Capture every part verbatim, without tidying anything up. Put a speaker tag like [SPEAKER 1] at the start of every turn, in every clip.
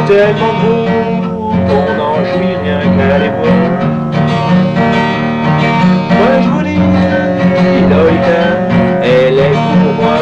[SPEAKER 1] tellement beaux qu'on n'en jouit rien qu'à les voir. Moi je vous dis, Lolita, elle est pour moi.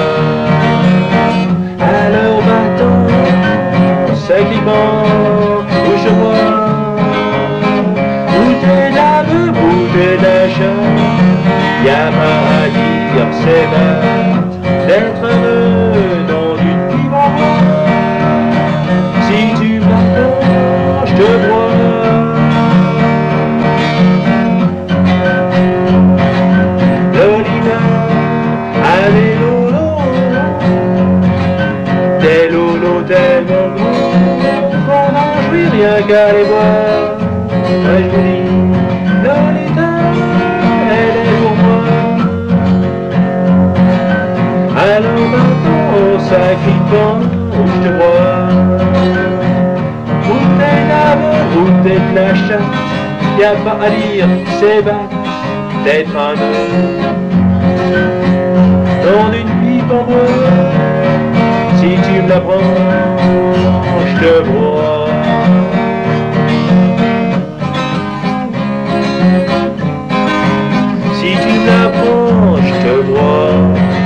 [SPEAKER 1] Alors maintenant, sacrément, bouge-moi. Bouteille d'âme, bouteille d'achat, y'a pas à dire, c'est bête d'être heureux dans une vie en moi. Si tu m'attends, je te vois. Lolita, allez lolo, des lolos tellement gros qu'on n'en jouit rien qu'à les voir. Ouais, je vous dis, Lolita, elle est pour moi. Alors maintenant, au sacrifiant, où je te vois. Bouteille d'amour, bouteille de la chatte, y'a pas à dire, c'est bête d'être un homme dans une vie pour moi. Si tu me la prends, je te vois. Si tu me la prends, je te vois.